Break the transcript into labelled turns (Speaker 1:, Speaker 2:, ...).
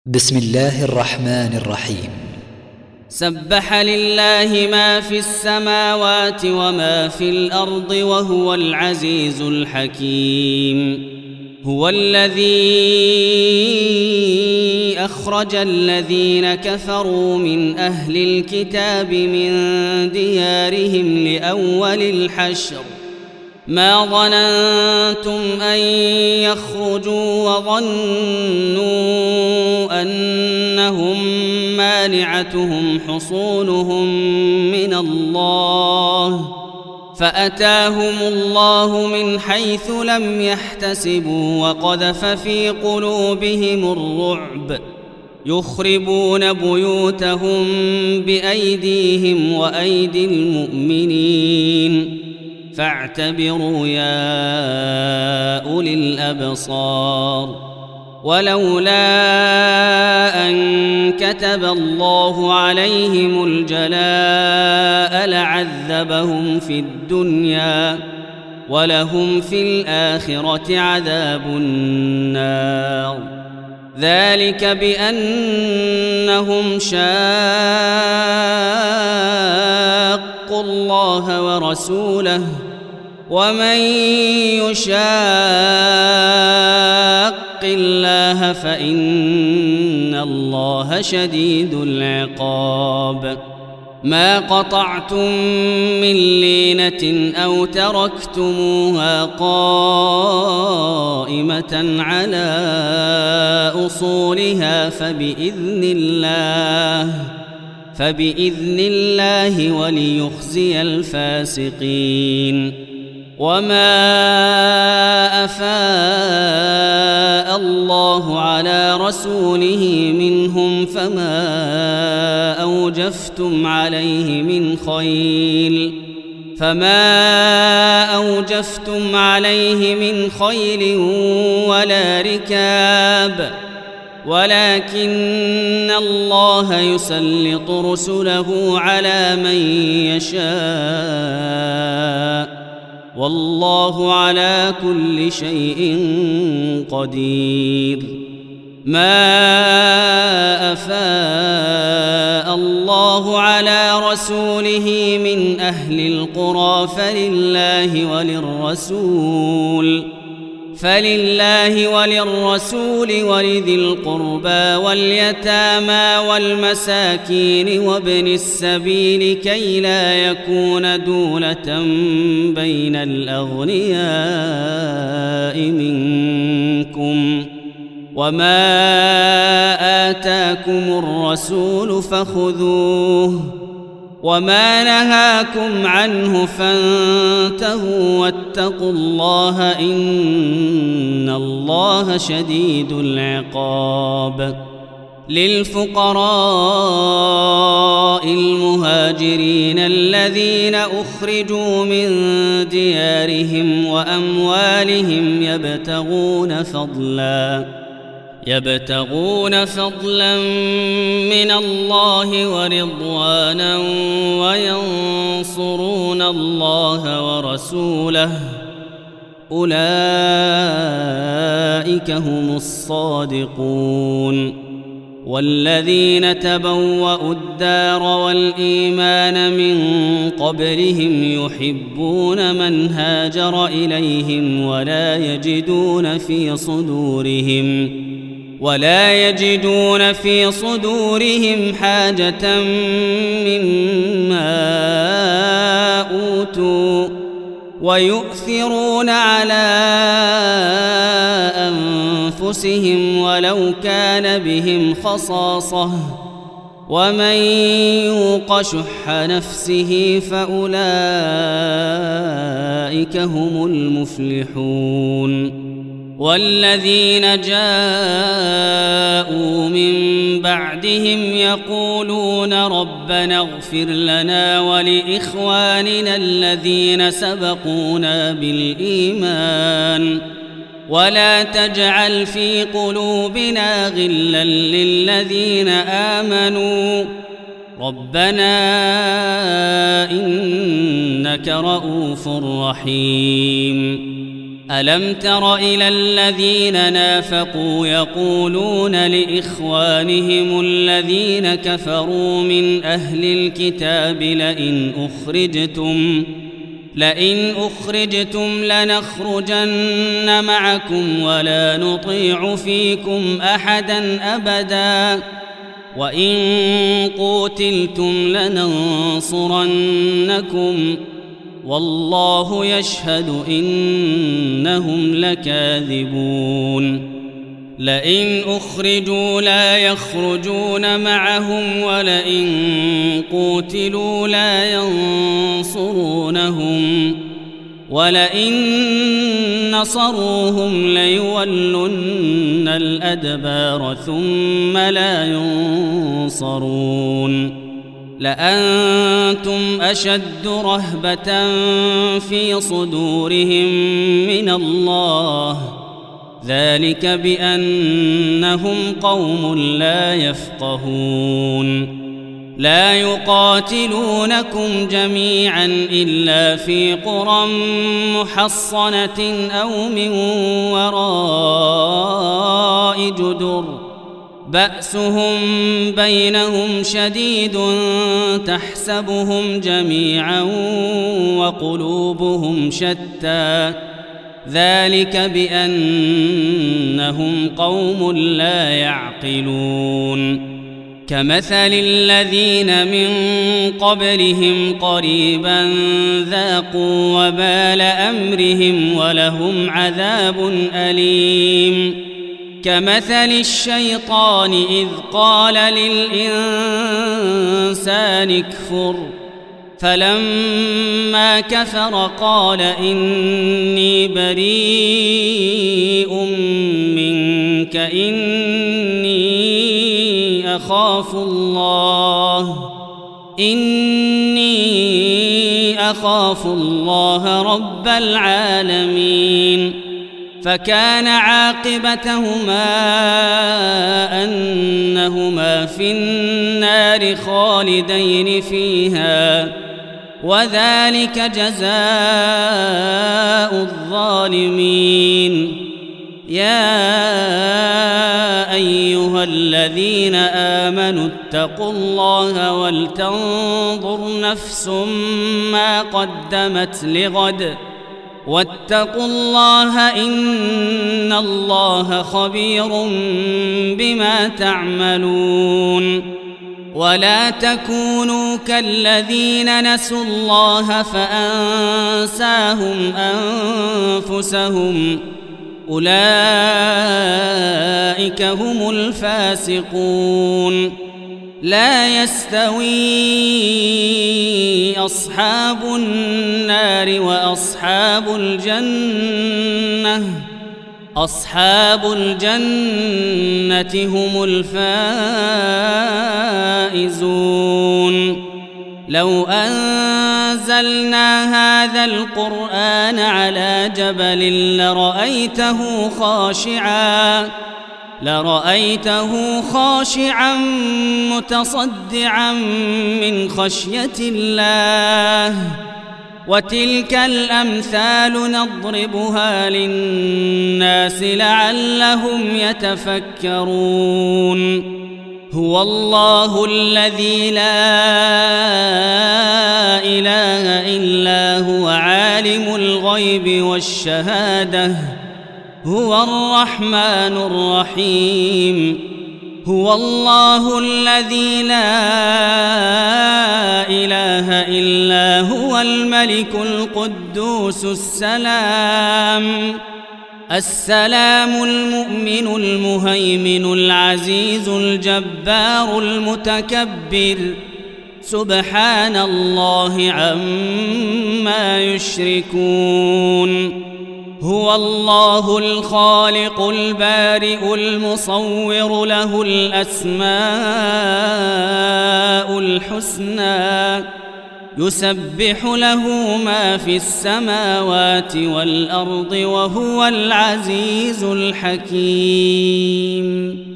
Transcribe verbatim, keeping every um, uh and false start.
Speaker 1: بسم الله الرحمن الرحيم.
Speaker 2: سبح لله ما في السماوات وما في الأرض وهو العزيز الحكيم. هو الذي أخرج الذين كفروا من أهل الكتاب من ديارهم لأول الحشر ما ظننتم أن يخرجوا وظنوا أنهم مانعتهم حصونهم من الله فأتاهم الله من حيث لم يحتسبوا وقذف في قلوبهم الرعب يخربون بيوتهم بأيديهم وأيدي المؤمنين فاعتبروا يا أولي الأبصار. ولولا أن كتب الله عليهم الجلاء لعذبهم في الدنيا ولهم في الآخرة عذاب النار. ذلك بأنهم شاقوا الله ورسوله ومن يشاق الله فإن الله شديد العقاب. ما قطعتم من لينة أو تركتموها قائمة على أصولها فبإذن الله فبإذن الله وليخزي الفاسقين. وما أفاء الله على رسوله منهم فما أوجفتم عليه من خيل فما أوجفتم عليه من خيل ولا ركاب ولكن الله يسلط رسله على من يشاء والله على كل شيء قدير. ما أفاء الله على رسوله من أهل القرى فلله وللرسول فلله وللرسول ولذي القربى واليتامى والمساكين وابن السبيل كي لا يكون دولة بين الأغنياء منكم. وما آتاكم الرسول فخذوه وما نهاكم عنه فانتهوا واتقوا الله إن الله شديد العقاب. للفقراء المهاجرين الذين أخرجوا من ديارهم وأموالهم يبتغون فضلاً يبتغون فضلا من الله ورضوانا وينصرون الله ورسوله أولئك هم الصادقون. والذين تبوأوا الدار والإيمان من قبلهم يحبون من هاجر إليهم ولا يجدون في صدورهم ولا يجدون في صدورهم حاجة مما أوتوا ويؤثرون على أنفسهم ولو كان بهم خصاصة ومن يوق شح نفسه فأولئك هم المفلحون. والذين جاءوا من بعدهم يقولون ربنا اغفر لنا ولإخواننا الذين سبقونا بالإيمان ولا تجعل في قلوبنا غلا للذين آمنوا ربنا إنك رؤوف رحيم. ألم تر إلى الذين نافقوا يقولون لإخوانهم الذين كفروا من أهل الكتاب لئن أخرجتم لئن أخرجتم لنخرجن معكم ولا نطيع فيكم أحدا أبدا وإن قوتلتم لننصرنكم والله يشهد إنهم لكاذبون لئن أخرجوا لا يخرجون معهم ولئن قوتلوا لا ينصرونهم ولئن نصروهم ليولن الأدبار ثم لا ينصرون لأنتم أشد رهبة في صدورهم من الله ذلك بأنهم قوم لا يفقهون لا يقاتلونكم جميعا إلا في قرى محصنة أو من وراء جدر بأسهم بينهم شديد تحسبهم جميعا وقلوبهم شتى ذلك بأنهم قوم لا يعقلون كمثل الذين من قبلهم قريبا ذاقوا وبال أمرهم ولهم عذاب أليم كمثل الشيطان إذ قال للإنسان اكفر فلما كفر قال إني بريء منك إني أخاف الله إني أخاف الله رب العالمين فكان عاقبتهما أنهما في النار خالدين فيها وذلك جزاء الظالمين يا أيها الذين آمنوا اتقوا الله ولتنظر نفس ما قدمت لغد واتقوا الله إن الله خبير بما تعملون ولا تكونوا كالذين نسوا الله فأنساهم أنفسهم أولئك هم الفاسقون لا يستوي أصحاب النار وأصحاب الجنة أصحاب الجنة هم الفائزون لو أنزلنا هذا القرآن على جبل لرأيته خاشعاً لرأيته خاشعا متصدعا من خشية الله وتلك الأمثال نضربها للناس لعلهم يتفكرون هو الله الذي لا إله إلا هو عالم الغيب والشهادة هو الرحمن الرحيم هو الله الذي لا إله إلا هو الملك القدوس السلام السلام المؤمن المهيمن العزيز الجبار المتكبر سبحان الله عما يشركون هو الله الخالق البارئ المصور له الأسماء الحسنى يسبح له ما في السماوات والأرض وهو العزيز الحكيم.